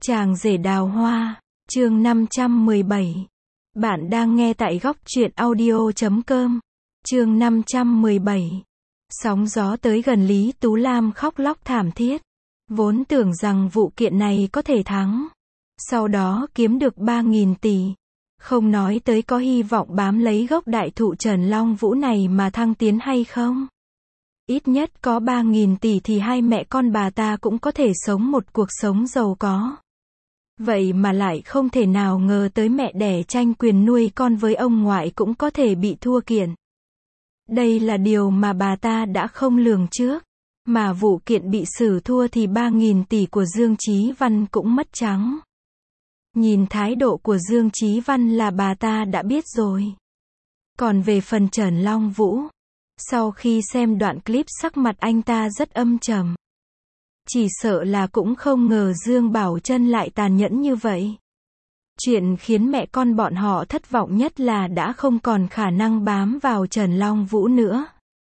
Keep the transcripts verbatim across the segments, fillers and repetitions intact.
Chàng rể đào hoa, chương năm trăm mười bảy. Bạn đang nghe tại góc truyện audio chấm com. Chương năm trăm mười bảy. Sóng gió tới gần, Lý Tú Lam khóc lóc thảm thiết. Vốn tưởng rằng vụ kiện này có thể thắng. Sau đó kiếm được ba nghìn tỷ. Không nói tới có hy vọng bám lấy gốc đại thụ Trần Long Vũ này mà thăng tiến hay không. Ít nhất có ba nghìn tỷ thì hai mẹ con bà ta cũng có thể sống một cuộc sống giàu có. Vậy mà lại không thể nào ngờ tới mẹ đẻ tranh quyền nuôi con với ông ngoại cũng có thể bị thua kiện. Đây là điều mà bà ta đã không lường trước. Mà vụ kiện bị xử thua thì ba nghìn tỷ của Dương Chí Văn cũng mất trắng. Nhìn thái độ của Dương Chí Văn là bà ta đã biết rồi. Còn về phần Trần Long Vũ, sau khi xem đoạn clip sắc mặt anh ta rất âm trầm. Chỉ sợ là cũng không ngờ Dương Bảo Trân lại tàn nhẫn như vậy. Chuyện khiến mẹ con bọn họ thất vọng nhất là đã không còn khả năng bám vào Trần Long Vũ nữa.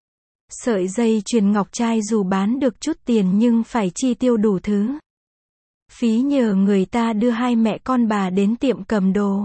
Sợi dây chuyền ngọc trai dù bán được chút tiền nhưng phải chi tiêu đủ thứ. Phí nhờ người ta đưa hai mẹ con bà đến tiệm cầm đồ.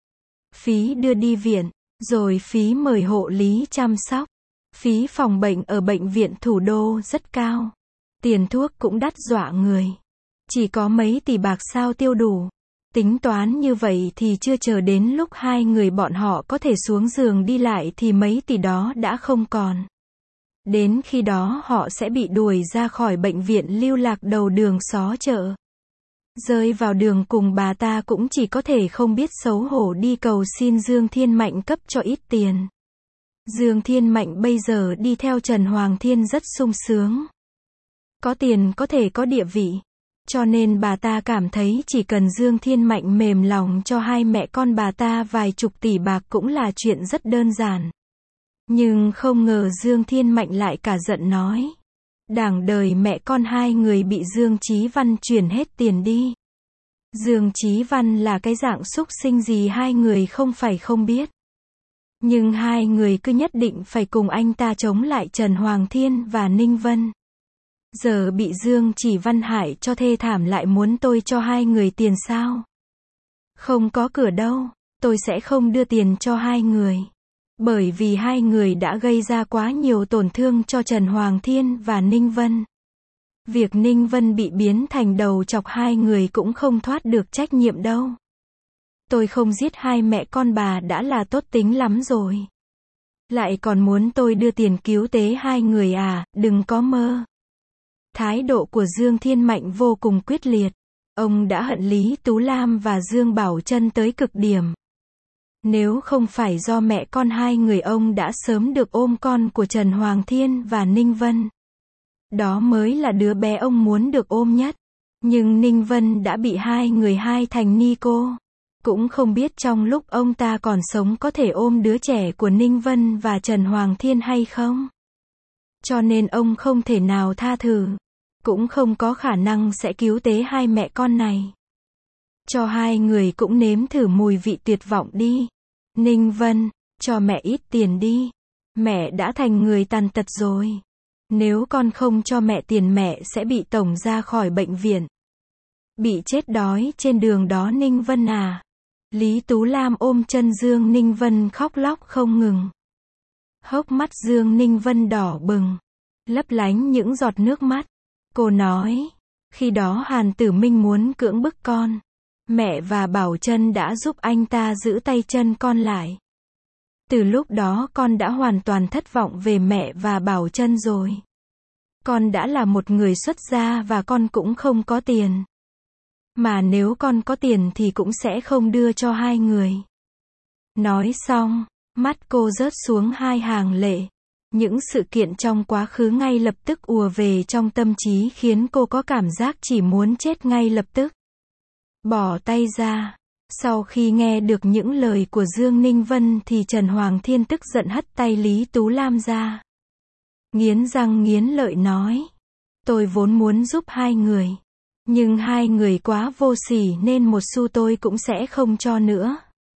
Phí đưa đi viện, rồi phí mời hộ lý chăm sóc. Phí phòng bệnh ở bệnh viện thủ đô rất cao. Tiền thuốc cũng đắt dọa người. Chỉ có mấy tỷ bạc sao tiêu đủ. Tính toán như vậy thì chưa chờ đến lúc hai người bọn họ có thể xuống giường đi lại thì mấy tỷ đó đã không còn. Đến khi đó họ sẽ bị đuổi ra khỏi bệnh viện lưu lạc đầu đường xó chợ. Rơi vào đường cùng bà ta cũng chỉ có thể không biết xấu hổ đi cầu xin Dương Thiên Mạnh cấp cho ít tiền. Dương Thiên Mạnh bây giờ đi theo Trần Hoàng Thiên rất sung sướng. Có tiền có thể có địa vị. Cho nên bà ta cảm thấy chỉ cần Dương Thiên Mạnh mềm lòng cho hai mẹ con bà ta vài chục tỷ bạc cũng là chuyện rất đơn giản. Nhưng không ngờ Dương Thiên Mạnh lại cả giận nói. Đảng đời mẹ con hai người bị Dương Chí Văn chuyển hết tiền đi. Dương Chí Văn là cái dạng xúc sinh gì hai người không phải không biết. Nhưng hai người cứ nhất định phải cùng anh ta chống lại Trần Hoàng Thiên và Ninh Vân. Giờ bị Dương Chỉ Văn hại cho thê thảm lại muốn tôi cho hai người tiền sao? Không có cửa đâu, tôi sẽ không đưa tiền cho hai người. Bởi vì hai người đã gây ra quá nhiều tổn thương cho Trần Hoàng Thiên và Ninh Vân. Việc Ninh Vân bị biến thành đầu chọc hai người cũng không thoát được trách nhiệm đâu. Tôi không giết hai mẹ con bà đã là tốt tính lắm rồi. Lại còn muốn tôi đưa tiền cứu tế hai người à, đừng có mơ. Thái độ của Dương Thiên Mạnh vô cùng quyết liệt. Ông đã hận Lý Tú Lam và Dương Bảo Trân tới cực điểm. Nếu không phải do mẹ con hai người ông đã sớm được ôm con của Trần Hoàng Thiên và Ninh Vân. Đó mới là đứa bé ông muốn được ôm nhất. Nhưng Ninh Vân đã bị hai người hai thành ni cô. Cũng không biết trong lúc ông ta còn sống có thể ôm đứa trẻ của Ninh Vân và Trần Hoàng Thiên hay không. Cho nên ông không thể nào tha thứ. Cũng không có khả năng sẽ cứu tế hai mẹ con này. Cho hai người cũng nếm thử mùi vị tuyệt vọng đi. Ninh Vân, cho mẹ ít tiền đi. Mẹ đã thành người tàn tật rồi. Nếu con không cho mẹ tiền mẹ sẽ bị tổng ra khỏi bệnh viện. Bị chết đói trên đường đó Ninh Vân à. Lý Tú Lam ôm chân Dương Ninh Vân khóc lóc không ngừng. Hốc mắt Dương Ninh Vân đỏ bừng. Lấp lánh những giọt nước mắt. Cô nói. Khi đó Hàn Tử Minh muốn cưỡng bức con. Mẹ và Bảo Trân đã giúp anh ta giữ tay chân con lại. Từ lúc đó con đã hoàn toàn thất vọng về mẹ và Bảo Trân rồi. Con đã là một người xuất gia và con cũng không có tiền. Mà nếu con có tiền thì cũng sẽ không đưa cho hai người. Nói xong, mắt cô rớt xuống hai hàng lệ. Những sự kiện trong quá khứ ngay lập tức ùa về trong tâm trí khiến cô có cảm giác chỉ muốn chết ngay lập tức. Bỏ tay ra. Sau khi nghe được những lời của Dương Ninh Vân thì Trần Hoàng Thiên tức giận hất tay Lý Tú Lam ra. Nghiến răng nghiến lợi nói. Tôi vốn muốn giúp hai người. Nhưng hai người quá vô sỉ nên một xu tôi cũng sẽ không cho nữa.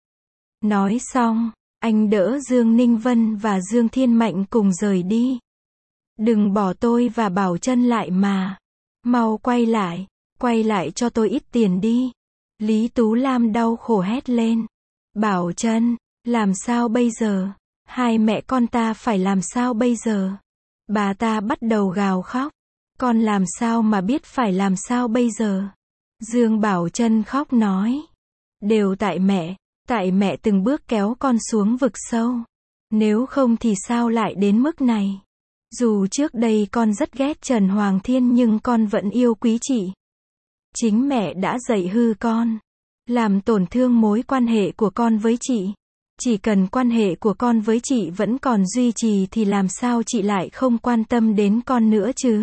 Nói xong, anh đỡ Dương Ninh Vân và Dương Thiên Mạnh cùng rời đi. Đừng bỏ tôi và Bảo Trân lại mà. Mau quay lại. Quay lại cho tôi ít tiền đi. Lý Tú Lam đau khổ hét lên. Bảo Trân, làm sao bây giờ? Hai mẹ con ta phải làm sao bây giờ? Bà ta bắt đầu gào khóc. Con làm sao mà biết phải làm sao bây giờ? Dương Bảo Trân khóc nói. Đều tại mẹ, tại mẹ từng bước kéo con xuống vực sâu. Nếu không thì sao lại đến mức này? Dù trước đây con rất ghét Trần Hoàng Thiên nhưng con vẫn yêu quý chị. Chính mẹ đã dạy hư con, làm tổn thương mối quan hệ của con với chị. Chỉ cần quan hệ của con với chị vẫn còn duy trì thì làm sao chị lại không quan tâm đến con nữa chứ?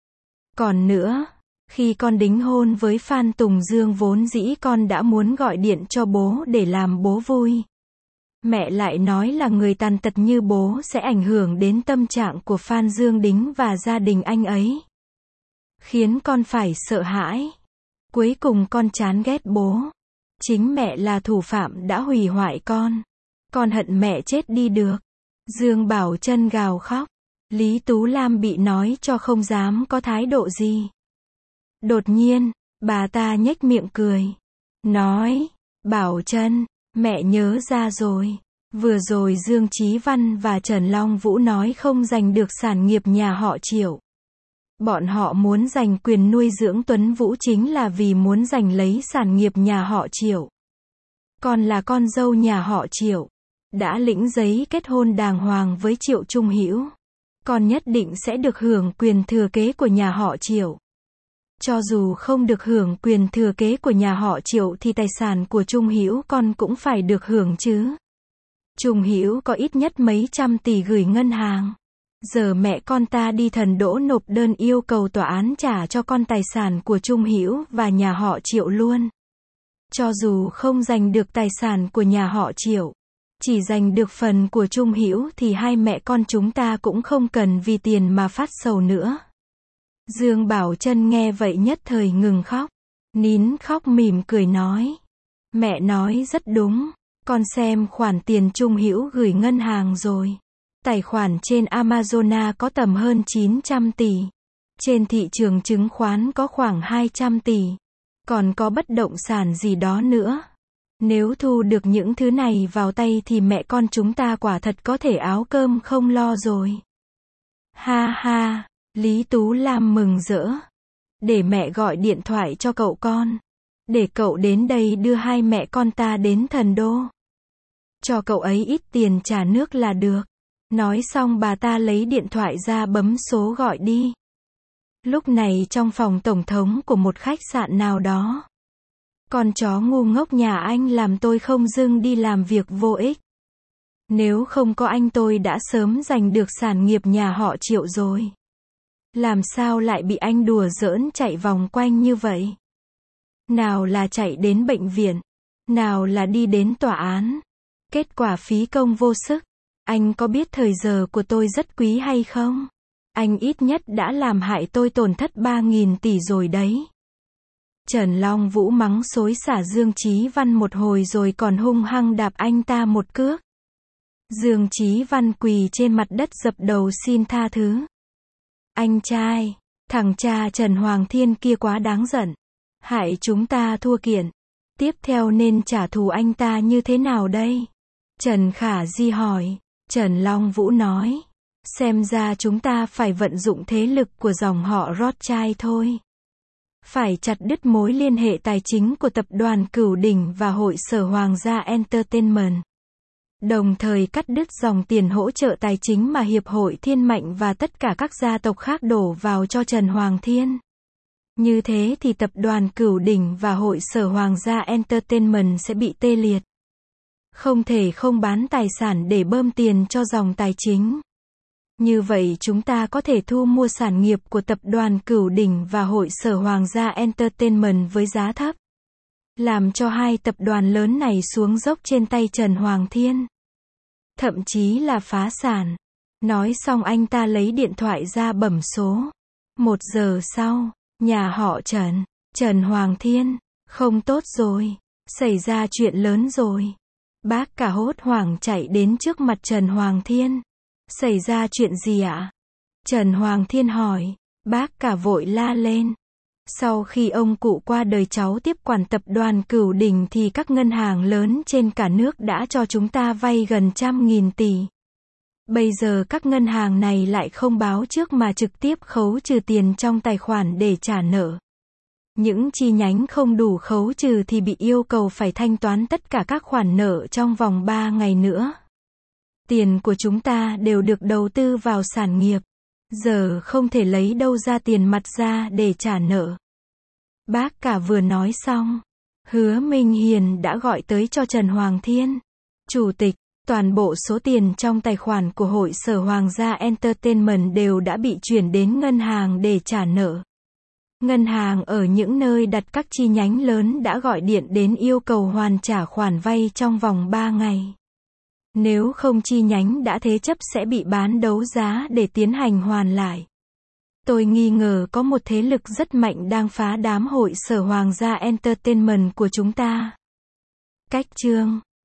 Còn nữa, khi con đính hôn với Phan Tùng Dương vốn dĩ con đã muốn gọi điện cho bố để làm bố vui. Mẹ lại nói là người tàn tật như bố sẽ ảnh hưởng đến tâm trạng của Phan Dương Đính và gia đình anh ấy. Khiến con phải sợ hãi. Cuối cùng con chán ghét bố. Chính mẹ là thủ phạm đã hủy hoại con. Con hận mẹ chết đi được. Dương Bảo Trân gào khóc. Lý Tú Lam bị nói cho không dám có thái độ gì. Đột nhiên, bà ta nhếch miệng cười. Nói, Bảo Trân, mẹ nhớ ra rồi. Vừa rồi Dương Chí Văn và Trần Long Vũ nói không giành được sản nghiệp nhà họ Triệu. Bọn họ muốn giành quyền nuôi dưỡng Tuấn Vũ chính là vì muốn giành lấy sản nghiệp nhà họ Triệu. Con là con dâu nhà họ Triệu, đã lĩnh giấy kết hôn đàng hoàng với Triệu Trung Hữu. Con nhất định sẽ được hưởng quyền thừa kế của nhà họ Triệu. Cho dù không được hưởng quyền thừa kế của nhà họ Triệu thì tài sản của Trung Hữu con cũng phải được hưởng chứ. Trung Hữu có ít nhất mấy trăm tỷ gửi ngân hàng. Giờ mẹ con ta đi thần đỗ nộp đơn yêu cầu tòa án trả cho con tài sản của Trung Hữu và nhà họ Triệu luôn. Cho dù không giành được tài sản của nhà họ Triệu, chỉ giành được phần của Trung Hữu thì hai mẹ con chúng ta cũng không cần vì tiền mà phát sầu nữa. Dương Bảo Trân nghe vậy nhất thời ngừng khóc. Nín khóc mỉm cười nói. Mẹ nói rất đúng. Con xem khoản tiền Trung Hữu gửi ngân hàng rồi. Tài khoản trên Amazona có tầm hơn chín trăm tỷ. Trên thị trường chứng khoán có khoảng hai trăm tỷ. Còn có bất động sản gì đó nữa. Nếu thu được những thứ này vào tay thì mẹ con chúng ta quả thật có thể áo cơm không lo rồi. Ha ha, Lý Tú Lam mừng rỡ. Để mẹ gọi điện thoại cho cậu con. Để cậu đến đây đưa hai mẹ con ta đến thần đô. Cho cậu ấy ít tiền trả nước là được. Nói xong bà ta lấy điện thoại ra bấm số gọi đi. Lúc này trong phòng tổng thống của một khách sạn nào đó. Con chó ngu ngốc nhà anh làm tôi không dưng đi làm việc vô ích. Nếu không có anh tôi đã sớm giành được sản nghiệp nhà họ Triệu rồi. Làm sao lại bị anh đùa giỡn chạy vòng quanh như vậy? Nào là chạy đến bệnh viện, nào là đi đến tòa án. Kết quả phí công vô sức. Anh có biết thời giờ của tôi rất quý hay không? Anh ít nhất đã làm hại tôi tổn thất ba nghìn tỷ rồi đấy. Trần Long Vũ mắng xối xả Dương Chí Văn một hồi rồi còn hung hăng đạp anh ta một cước. Dương Chí Văn quỳ trên mặt đất dập đầu xin tha thứ. Anh trai, thằng cha Trần Hoàng Thiên kia quá đáng giận. Hại chúng ta thua kiện. Tiếp theo nên trả thù anh ta như thế nào đây? Trần Khả Di hỏi. Trần Long Vũ nói. Xem ra chúng ta phải vận dụng thế lực của dòng họ Rothschild thôi. Phải chặt đứt mối liên hệ tài chính của tập đoàn Cửu Đỉnh và hội sở Hoàng gia Entertainment. Đồng thời cắt đứt dòng tiền hỗ trợ tài chính mà Hiệp hội Thiên Mạnh và tất cả các gia tộc khác đổ vào cho Trần Hoàng Thiên. Như thế thì tập đoàn Cửu Đỉnh và hội sở Hoàng gia Entertainment sẽ bị tê liệt. Không thể không bán tài sản để bơm tiền cho dòng tài chính. Như vậy chúng ta có thể thu mua sản nghiệp của tập đoàn Cửu Đỉnh và hội sở Hoàng gia Entertainment với giá thấp. Làm cho hai tập đoàn lớn này xuống dốc trên tay Trần Hoàng Thiên. Thậm chí là phá sản. Nói xong anh ta lấy điện thoại ra bấm số. Một giờ sau, nhà họ Trần, Trần Hoàng Thiên, không tốt rồi, xảy ra chuyện lớn rồi. Bác cả hốt hoảng chạy đến trước mặt Trần Hoàng Thiên. Xảy ra chuyện gì ạ? Trần Hoàng Thiên hỏi. Bác cả vội la lên. Sau khi ông cụ qua đời cháu tiếp quản tập đoàn Cửu Đỉnh thì các ngân hàng lớn trên cả nước đã cho chúng ta vay gần trăm nghìn tỷ. Bây giờ các ngân hàng này lại không báo trước mà trực tiếp khấu trừ tiền trong tài khoản để trả nợ. Những chi nhánh không đủ khấu trừ thì bị yêu cầu phải thanh toán tất cả các khoản nợ trong vòng ba ngày nữa. Tiền của chúng ta đều được đầu tư vào sản nghiệp. Giờ không thể lấy đâu ra tiền mặt ra để trả nợ. Bác cả vừa nói xong, Hứa Minh Hiền đã gọi tới cho Trần Hoàng Thiên, Chủ tịch. Toàn bộ số tiền trong tài khoản của hội sở Hoàng gia Entertainment đều đã bị chuyển đến ngân hàng để trả nợ. Ngân hàng ở những nơi đặt các chi nhánh lớn đã gọi điện đến yêu cầu hoàn trả khoản vay trong vòng ba ngày. Nếu không chi nhánh đã thế chấp sẽ bị bán đấu giá để tiến hành hoàn lại. Tôi nghi ngờ có một thế lực rất mạnh đang phá đám hội sở Hoàng gia Entertainment của chúng ta. Cách chương